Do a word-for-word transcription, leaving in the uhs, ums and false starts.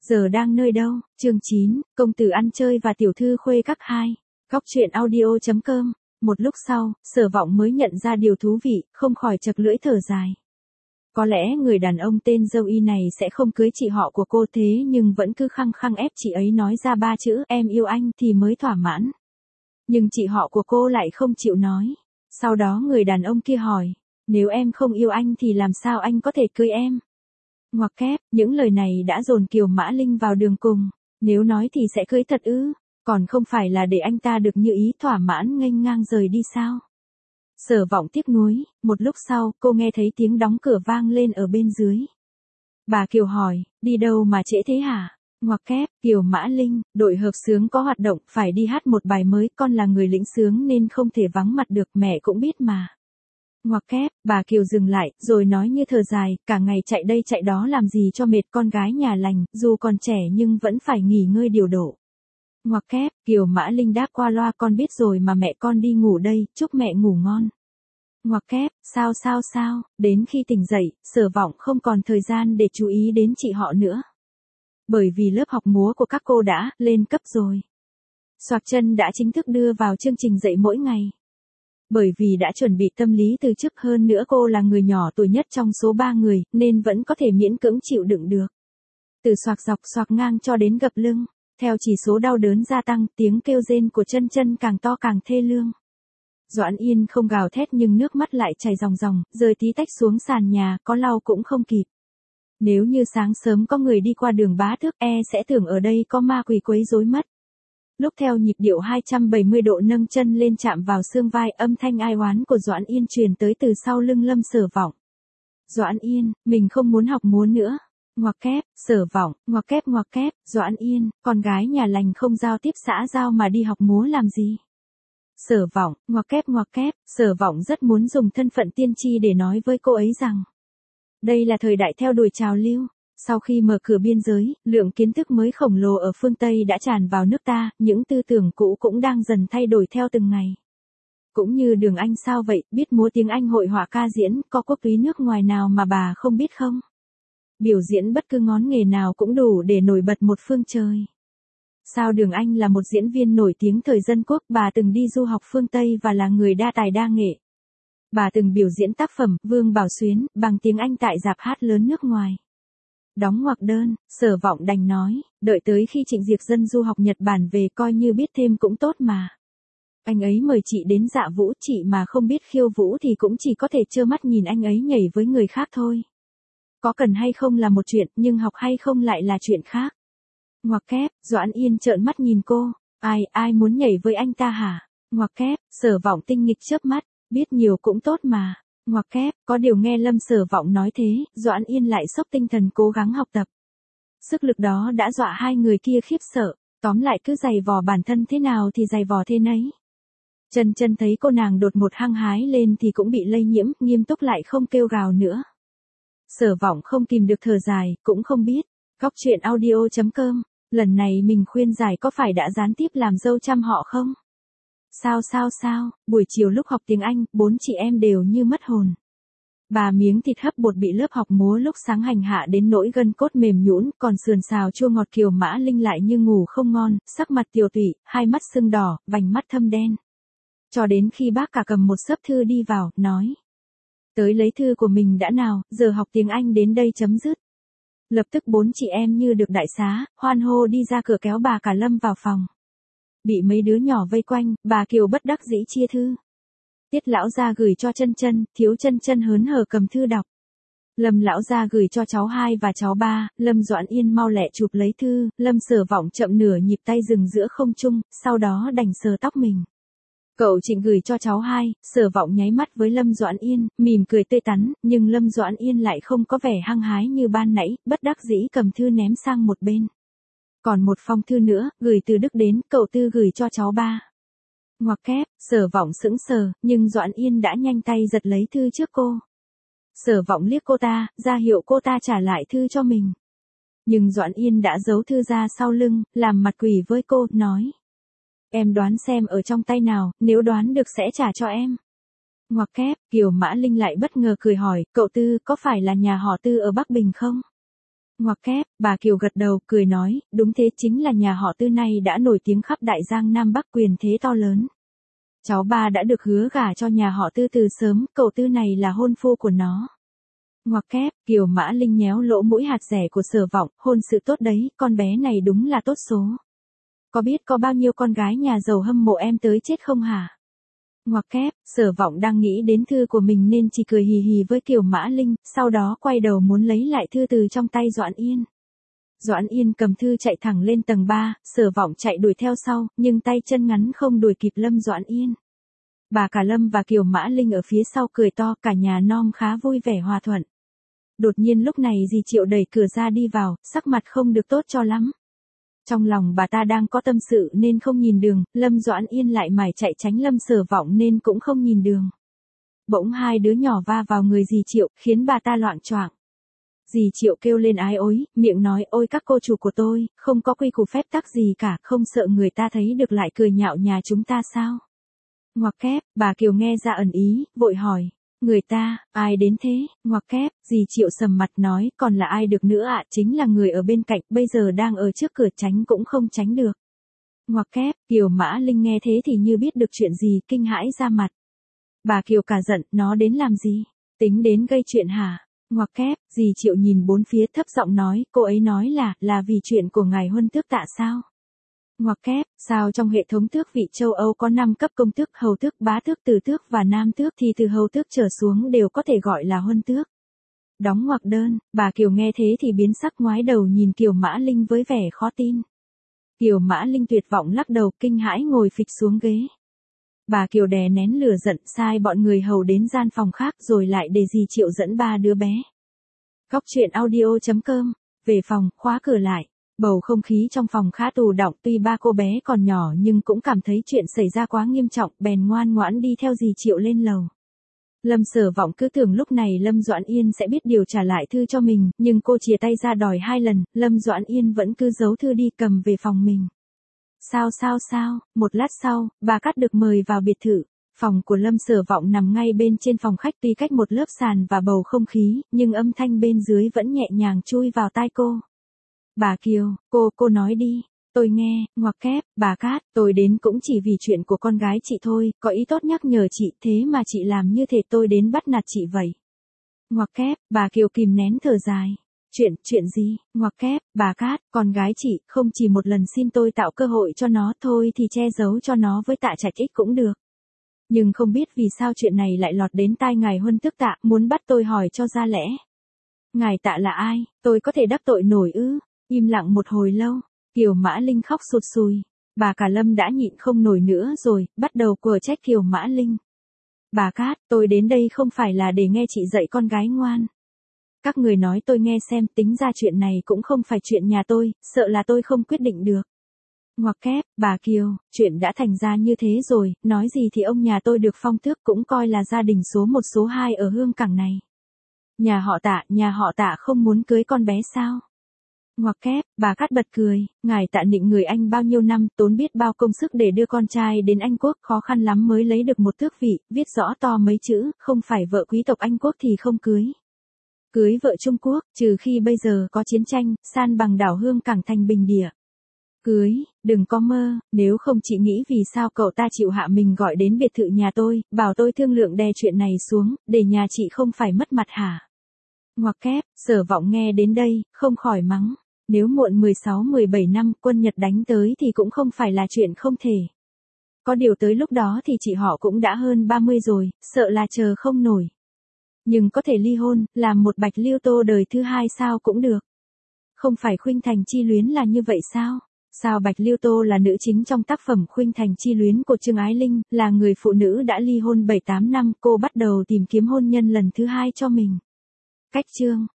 Giờ đang nơi đâu? Chương chín, công tử ăn chơi và tiểu thư khuê các hai. Góc truyện audio chấm com. Một lúc sau, Sở Vọng mới nhận ra điều thú vị, không khỏi chật lưỡi thở dài. Có lẽ người đàn ông tên Dâu Y này sẽ không cưới chị họ của cô, thế nhưng vẫn cứ khăng khăng ép chị ấy nói ra ba chữ em yêu anh thì mới thỏa mãn. Nhưng chị họ của cô lại không chịu nói. Sau đó người đàn ông kia hỏi, nếu em không yêu anh thì làm sao anh có thể cưới em? Ngoặc kép, những lời này đã dồn Kiều Mã Linh vào đường cùng. Nếu nói thì sẽ cưới thật ư, còn không phải là để anh ta được như ý thỏa mãn nghênh ngang rời đi sao? Sở Vọng tiếc nuối, một lúc sau, cô nghe thấy tiếng đóng cửa vang lên ở bên dưới. Bà Kiều hỏi, đi đâu mà trễ thế hả? Ngoặc kép, Kiều Mã Linh, đội hợp xướng có hoạt động, phải đi hát một bài mới, con là người lĩnh xướng nên không thể vắng mặt được, mẹ cũng biết mà. Ngoặc kép, bà Kiều dừng lại, rồi nói như thở dài, cả ngày chạy đây chạy đó làm gì cho mệt, con gái nhà lành, dù còn trẻ nhưng vẫn phải nghỉ ngơi điều độ. Ngoặc kép, Kiều Mã Linh đáp qua loa, con biết rồi mà mẹ, con đi ngủ đây, chúc mẹ ngủ ngon. Ngoặc kép, sao sao sao, đến khi tỉnh dậy, Sở Vọng không còn thời gian để chú ý đến chị họ nữa. Bởi vì lớp học múa của các cô đã lên cấp rồi. Soạc Chân đã chính thức đưa vào chương trình dạy mỗi ngày. Bởi vì đã chuẩn bị tâm lý từ trước, hơn nữa cô là người nhỏ tuổi nhất trong số ba người, nên vẫn có thể miễn cưỡng chịu đựng được. Từ xoạc dọc xoạc ngang cho đến gập lưng, theo chỉ số đau đớn gia tăng, tiếng kêu rên của Chân Chân càng to càng thê lương. Doãn Yên không gào thét nhưng nước mắt lại chảy ròng ròng, rơi tí tách xuống sàn nhà, có lau cũng không kịp. Nếu như sáng sớm có người đi qua đường Bá Tước, e sẽ tưởng ở đây có ma quỷ quấy rối mất. Lúc theo nhịp điệu hai trăm bảy mươi độ nâng chân lên chạm vào xương vai, âm thanh ai oán của Doãn Yên truyền tới từ sau lưng Lâm Sở Vọng. Doãn Yên, mình không muốn học múa nữa. Ngoặc kép, Sở Vọng, ngoặc kép ngoặc kép, Doãn Yên, con gái nhà lành không giao tiếp xã giao mà đi học múa làm gì? Sở Vọng, ngoặc kép ngoặc kép, Sở Vọng rất muốn dùng thân phận tiên tri để nói với cô ấy rằng đây là thời đại theo đuổi trào lưu. Sau khi mở cửa biên giới, lượng kiến thức mới khổng lồ ở phương Tây đã tràn vào nước ta, những tư tưởng cũ cũng đang dần thay đổi theo từng ngày. Cũng như Đường Anh sao vậy, biết múa tiếng Anh, hội họa, ca diễn, có quốc túy nước ngoài nào mà bà không biết không? Biểu diễn bất cứ ngón nghề nào cũng đủ để nổi bật một phương trời. Sao Đường Anh là một diễn viên nổi tiếng thời dân quốc, bà từng đi du học phương Tây và là người đa tài đa nghệ. Bà từng biểu diễn tác phẩm Vương Bảo Xuyến bằng tiếng Anh tại rạp hát lớn nước ngoài. Đóng ngoặc đơn, Sở Vọng đành nói, đợi tới khi Trịnh Diệc Dân du học Nhật Bản về coi như biết thêm cũng tốt mà. Anh ấy mời chị đến dạ vũ, chị mà không biết khiêu vũ thì cũng chỉ có thể trơ mắt nhìn anh ấy nhảy với người khác thôi. Có cần hay không là một chuyện, nhưng học hay không lại là chuyện khác. Ngoặc kép, Doãn Yên trợn mắt nhìn cô, ai, ai muốn nhảy với anh ta hả? Ngoặc kép, Sở Vọng tinh nghịch chớp mắt, biết nhiều cũng tốt mà. Ngoặc kép, có điều nghe Lâm Sở Vọng nói thế, Doãn Yên lại sốc tinh thần cố gắng học tập. Sức lực đó đã dọa hai người kia khiếp sợ, tóm lại cứ giày vò bản thân thế nào thì giày vò thế nấy. Chân Chân thấy cô nàng đột ngột hăng hái lên thì cũng bị lây nhiễm, nghiêm túc lại không kêu gào nữa. Sở Vọng không kìm được thở dài, cũng không biết. Góc truyện audio chấm com, lần này mình khuyên giải có phải đã gián tiếp làm dâu trăm họ không? Sao sao sao, buổi chiều lúc học tiếng Anh, bốn chị em đều như mất hồn. Bà miếng thịt hấp bột bị lớp học múa lúc sáng hành hạ đến nỗi gân cốt mềm nhũn, còn sườn xào chua ngọt Kiều Mã Linh lại như ngủ không ngon, sắc mặt tiều tụy, hai mắt sưng đỏ, vành mắt thâm đen. Cho đến khi bác cả cầm một xấp thư đi vào, nói. Tới lấy thư của mình đã nào, giờ học tiếng Anh đến đây chấm dứt. Lập tức bốn chị em như được đại xá, hoan hô đi ra cửa kéo bà cả Lâm vào phòng. Bị mấy đứa nhỏ vây quanh, bà Kiều bất đắc dĩ chia thư. Tiết lão gia gửi cho Chân Chân, Thiếu Chân Chân hớn hở cầm thư đọc. Lâm lão gia gửi cho cháu hai và cháu ba, Lâm Doãn Yên mau lẹ chụp lấy thư, Lâm Sở Vọng chậm nửa nhịp tay dừng giữa không trung, sau đó đành sờ tóc mình. Cậu Trịnh gửi cho cháu hai, Sở Vọng nháy mắt với Lâm Doãn Yên, mỉm cười tươi tắn, nhưng Lâm Doãn Yên lại không có vẻ hăng hái như ban nãy, bất đắc dĩ cầm thư ném sang một bên. Còn một phong thư nữa, gửi từ Đức đến, cậu Tư gửi cho cháu ba. Ngoặc kép, Sở Vọng sững sờ, nhưng Doãn Yên đã nhanh tay giật lấy thư trước cô. Sở Vọng liếc cô ta, ra hiệu cô ta trả lại thư cho mình. Nhưng Doãn Yên đã giấu thư ra sau lưng, làm mặt quỷ với cô, nói. Em đoán xem ở trong tay nào, nếu đoán được sẽ trả cho em. Ngoặc kép, Kiều Mã Linh lại bất ngờ cười hỏi, cậu Tư có phải là nhà họ Tư ở Bắc Bình không? Ngoặc kép, bà Kiều gật đầu, cười nói, đúng thế, chính là nhà họ Tư này đã nổi tiếng khắp Đại Giang Nam Bắc, quyền thế to lớn. Cháu ba đã được hứa gả cho nhà họ Tư từ sớm, cậu Tư này là hôn phu của nó. Ngoặc kép, Kiều Mã Linh nhéo lỗ mũi hạt rẻ của Sở Vọng, hôn sự tốt đấy, con bé này đúng là tốt số. Có biết có bao nhiêu con gái nhà giàu hâm mộ em tới chết không hả? Ngoặc kép, Sở Vọng đang nghĩ đến thư của mình nên chỉ cười hì hì với Kiều Mã Linh, sau đó quay đầu muốn lấy lại thư từ trong tay Doãn Yên. Doãn Yên cầm thư chạy thẳng lên tầng ba, Sở Vọng chạy đuổi theo sau, nhưng tay chân ngắn không đuổi kịp Lâm Doãn Yên. Bà cả Lâm và Kiều Mã Linh ở phía sau cười to, cả nhà nom khá vui vẻ hòa thuận. Đột nhiên lúc này dì Triệu đẩy cửa ra đi vào, sắc mặt không được tốt cho lắm. Trong lòng bà ta đang có tâm sự nên không nhìn đường, Lâm Doãn Yên lại mải chạy tránh Lâm Sở Vọng nên cũng không nhìn đường. Bỗng hai đứa nhỏ va vào người dì Triệu, khiến bà ta loạng choạng. Dì Triệu kêu lên ái ối, miệng nói, ôi các cô chủ của tôi, không có quy củ phép tắc gì cả, không sợ người ta thấy được lại cười nhạo nhà chúng ta sao? Ngoặc kép, bà Kiều nghe ra ẩn ý, vội hỏi. Người ta, ai đến thế? Ngoặc kép, dì Triệu sầm mặt nói, còn là ai được nữa ạ, chính là người ở bên cạnh, bây giờ đang ở trước cửa, tránh cũng không tránh được. Ngoặc kép, Kiều Mã Linh nghe thế thì như biết được chuyện gì, kinh hãi ra mặt. Bà Kiều cả giận, nó đến làm gì? Tính đến gây chuyện hả? Ngoặc kép, dì Triệu nhìn bốn phía thấp giọng nói, cô ấy nói là, là vì chuyện của ngài Huân Tước Tạ sao? Ngoặc kép, sao trong hệ thống tước vị châu Âu có năm cấp công tước, hầu tước, bá tước, tử tước và nam tước thì từ hầu tước trở xuống đều có thể gọi là huân tước. Đóng ngoặc đơn, bà Kiều nghe thế thì biến sắc ngoái đầu nhìn Kiều Mã Linh với vẻ khó tin. Kiều Mã Linh tuyệt vọng lắc đầu kinh hãi ngồi phịch xuống ghế. Bà Kiều đè nén lửa giận sai bọn người hầu đến gian phòng khác rồi lại để dì Triệu dẫn ba đứa bé. Góc truyện audio chấm com, về phòng, khóa cửa lại. Bầu không khí trong phòng khá tù đọng, tuy ba cô bé còn nhỏ nhưng cũng cảm thấy chuyện xảy ra quá nghiêm trọng, bèn ngoan ngoãn đi theo dì Triệu lên lầu. Lâm Sở Vọng cứ tưởng lúc này Lâm Doãn Yên sẽ biết điều trả lại thư cho mình, nhưng cô chìa tay ra đòi hai lần, Lâm Doãn Yên vẫn cứ giấu thư đi cầm về phòng mình. Sao sao sao, một lát sau, bà Cát được mời vào biệt thự. Phòng của Lâm Sở Vọng nằm ngay bên trên phòng khách, tuy cách một lớp sàn và bầu không khí, nhưng âm thanh bên dưới vẫn nhẹ nhàng chui vào tai cô. Bà Kiều, cô, cô nói đi, tôi nghe. Ngoặc kép, bà Cát, tôi đến cũng chỉ vì chuyện của con gái chị thôi, có ý tốt nhắc nhở chị, thế mà chị làm như thế, tôi đến bắt nạt chị vậy. Ngoặc kép, bà Kiều kìm nén thở dài. Chuyện, chuyện gì? Ngoặc kép, bà Cát, con gái chị, không chỉ một lần xin tôi tạo cơ hội cho nó thôi thì che giấu cho nó với Tạ Trạch Ích cũng được. Nhưng không biết vì sao chuyện này lại lọt đến tai ngài Huân Tước Tạ, muốn bắt tôi hỏi cho ra lẽ. Ngài Tạ là ai, tôi có thể đắc tội nổi ư? Im lặng một hồi lâu, Kiều Mã Linh khóc sụt sùi. Bà cả Lâm đã nhịn không nổi nữa rồi, bắt đầu quở trách Kiều Mã Linh. Bà Cát, tôi đến đây không phải là để nghe chị dạy con gái ngoan. Các người nói tôi nghe xem, tính ra chuyện này cũng không phải chuyện nhà tôi, sợ là tôi không quyết định được. Ngoặc kép, bà Kiều, chuyện đã thành ra như thế rồi, nói gì thì ông nhà tôi được phong tước cũng coi là gia đình số một số hai ở Hương Cảng này. Nhà họ Tạ, nhà họ Tạ không muốn cưới con bé sao? Ngoặc kép, bà Cát bật cười, ngài Tạ nịnh người anh bao nhiêu năm, tốn biết bao công sức để đưa con trai đến Anh Quốc, khó khăn lắm mới lấy được một tước vị, viết rõ to mấy chữ, không phải vợ quý tộc Anh Quốc thì không cưới. Cưới vợ Trung Quốc, trừ khi bây giờ có chiến tranh, san bằng đảo Hương Cảng thành bình địa. Cưới, đừng có mơ, nếu không chị nghĩ vì sao cậu ta chịu hạ mình gọi đến biệt thự nhà tôi, bảo tôi thương lượng đè chuyện này xuống, để nhà chị không phải mất mặt hả? Ngoặc kép, Sở Vọng nghe đến đây, không khỏi mắng. Nếu muộn mười sáu mười bảy năm quân Nhật đánh tới thì cũng không phải là chuyện không thể. Có điều tới lúc đó thì chị họ cũng đã hơn ba mươi rồi, sợ là chờ không nổi. Nhưng có thể ly hôn, làm một Bạch Liêu Tô đời thứ hai sao cũng được. Không phải Khuynh Thành Chi Luyến là như vậy sao? Sao Bạch Liêu Tô là nữ chính trong tác phẩm Khuynh Thành Chi Luyến của Trương Ái Linh, là người phụ nữ đã ly hôn bảy tám năm, cô bắt đầu tìm kiếm hôn nhân lần thứ hai cho mình. Cách chương